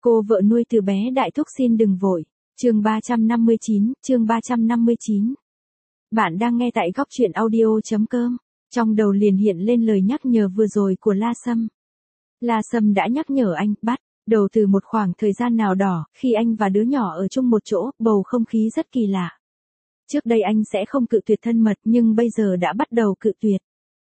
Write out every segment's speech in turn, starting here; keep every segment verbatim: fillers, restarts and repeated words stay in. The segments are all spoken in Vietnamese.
Cô vợ nuôi từ bé đại thúc xin đừng vội. Chương ba trăm năm mươi chín, chương ba trăm năm mươi chín. Bạn đang nghe tại góc truyện audio chấm com. Trong đầu liền hiện lên lời nhắc nhở vừa rồi của La Sâm. La Sâm đã nhắc nhở anh, bắt đầu từ một khoảng thời gian nào đó, khi anh và đứa nhỏ ở chung một chỗ, bầu không khí rất kỳ lạ. Trước đây anh sẽ không cự tuyệt thân mật nhưng bây giờ đã bắt đầu cự tuyệt.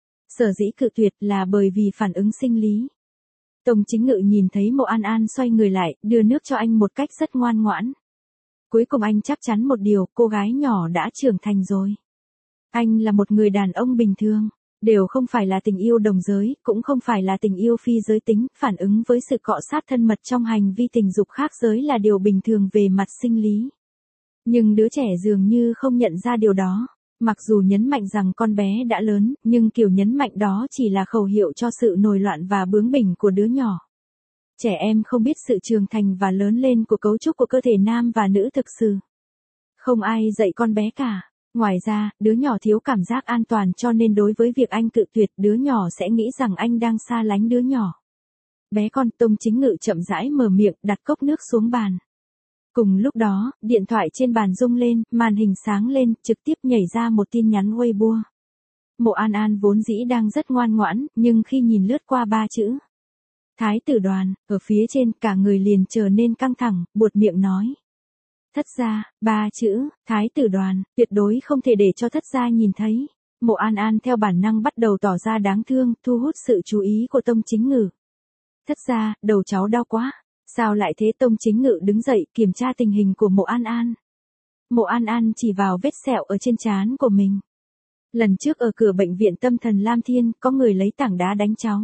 Sở dĩ cự tuyệt là bởi vì phản ứng sinh lý. Tông Chính Ngự nhìn thấy Mộ An An xoay người lại, đưa nước cho anh một cách rất ngoan ngoãn. Cuối cùng anh chắc chắn một điều, cô gái nhỏ đã trưởng thành rồi. Anh là một người đàn ông bình thường, đều không phải là tình yêu đồng giới, cũng không phải là tình yêu phi giới tính, phản ứng với sự cọ sát thân mật trong hành vi tình dục khác giới là điều bình thường về mặt sinh lý. Nhưng đứa trẻ dường như không nhận ra điều đó. Mặc dù nhấn mạnh rằng con bé đã lớn, nhưng kiểu nhấn mạnh đó chỉ là khẩu hiệu cho sự nổi loạn và bướng bỉnh của đứa nhỏ. Trẻ em không biết sự trưởng thành và lớn lên của cấu trúc của cơ thể nam và nữ thực sự. Không ai dạy con bé cả. Ngoài ra, đứa nhỏ thiếu cảm giác an toàn cho nên đối với việc anh cự tuyệt, đứa nhỏ sẽ nghĩ rằng anh đang xa lánh đứa nhỏ. Bé con, Tông Chính Ngự chậm rãi mở miệng, đặt cốc nước xuống bàn. Cùng lúc đó, điện thoại trên bàn rung lên, màn hình sáng lên, trực tiếp nhảy ra một tin nhắn Weibo. Mộ An An vốn dĩ đang rất ngoan ngoãn, nhưng khi nhìn lướt qua ba chữ Thái tử Đoàn, ở phía trên, cả người liền trở nên căng thẳng, buột miệng nói. Thất gia, ba chữ, Thái tử Đoàn, tuyệt đối không thể để cho thất gia nhìn thấy. Mộ An An theo bản năng bắt đầu tỏ ra đáng thương, thu hút sự chú ý của Tông Chính Ngự. Thất gia, đầu cháu đau quá. Sao lại thế? Tông Chính Ngự đứng dậy kiểm tra tình hình của Mộ An An. Mộ An An chỉ vào vết sẹo ở trên trán của mình. Lần trước ở cửa bệnh viện tâm thần Lam Thiên, có người lấy tảng đá đánh cháu.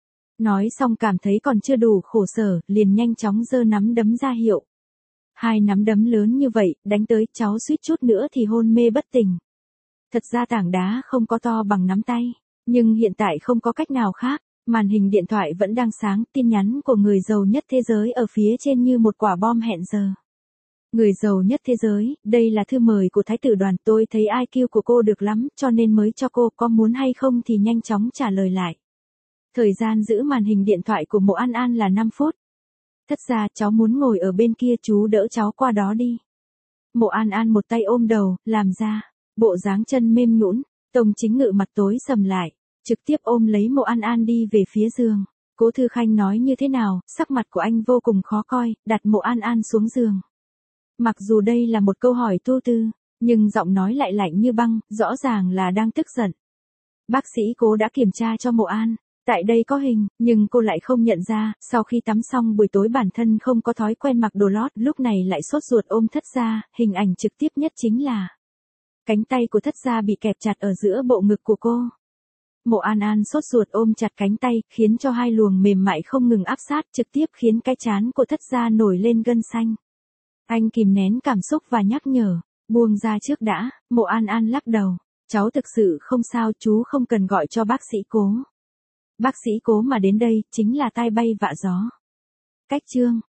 Nói xong cảm thấy còn chưa đủ khổ sở, liền nhanh chóng giơ nắm đấm ra hiệu. Hai nắm đấm lớn như vậy, đánh tới cháu suýt chút nữa thì hôn mê bất tỉnh. Thật ra tảng đá không có to bằng nắm tay, nhưng hiện tại không có cách nào khác. Màn hình điện thoại vẫn đang sáng, tin nhắn của người giàu nhất thế giới ở phía trên như một quả bom hẹn giờ. Người giàu nhất thế giới, đây là thư mời của Thái tử Đoàn, tôi thấy i kiu của cô được lắm, cho nên mới cho cô, có muốn hay không thì nhanh chóng trả lời lại. Thời gian giữ màn hình điện thoại của Mộ An An là năm phút. Thất gia, cháu muốn ngồi ở bên kia, chú đỡ cháu qua đó đi. Mộ An An một tay ôm đầu, làm ra bộ dáng chân mềm nhũn. Tông Chính Ngự mặt tối sầm lại, trực tiếp ôm lấy Mộ An An đi về phía giường. Cố Thư Khanh nói như thế nào, sắc mặt của anh vô cùng khó coi, đặt Mộ An An xuống giường. Mặc dù đây là một câu hỏi tu tư, nhưng giọng nói lại lạnh như băng, rõ ràng là đang tức giận. Bác sĩ Cố đã kiểm tra cho Mộ An, tại đây có hình, nhưng cô lại không nhận ra, sau khi tắm xong buổi tối bản thân không có thói quen mặc đồ lót, lúc này lại sốt ruột ôm thất gia, hình ảnh trực tiếp nhất chính là cánh tay của thất gia bị kẹp chặt ở giữa bộ ngực của cô. Mộ An An sốt ruột ôm chặt cánh tay, khiến cho hai luồng mềm mại không ngừng áp sát, trực tiếp khiến cái trán của thất gia nổi lên gân xanh. Anh kìm nén cảm xúc và nhắc nhở, buông ra trước đã. Mộ An An lắc đầu, cháu thực sự không sao, chú không cần gọi cho bác sĩ Cố. Bác sĩ Cố mà đến đây, chính là tai bay vạ gió. Cách chương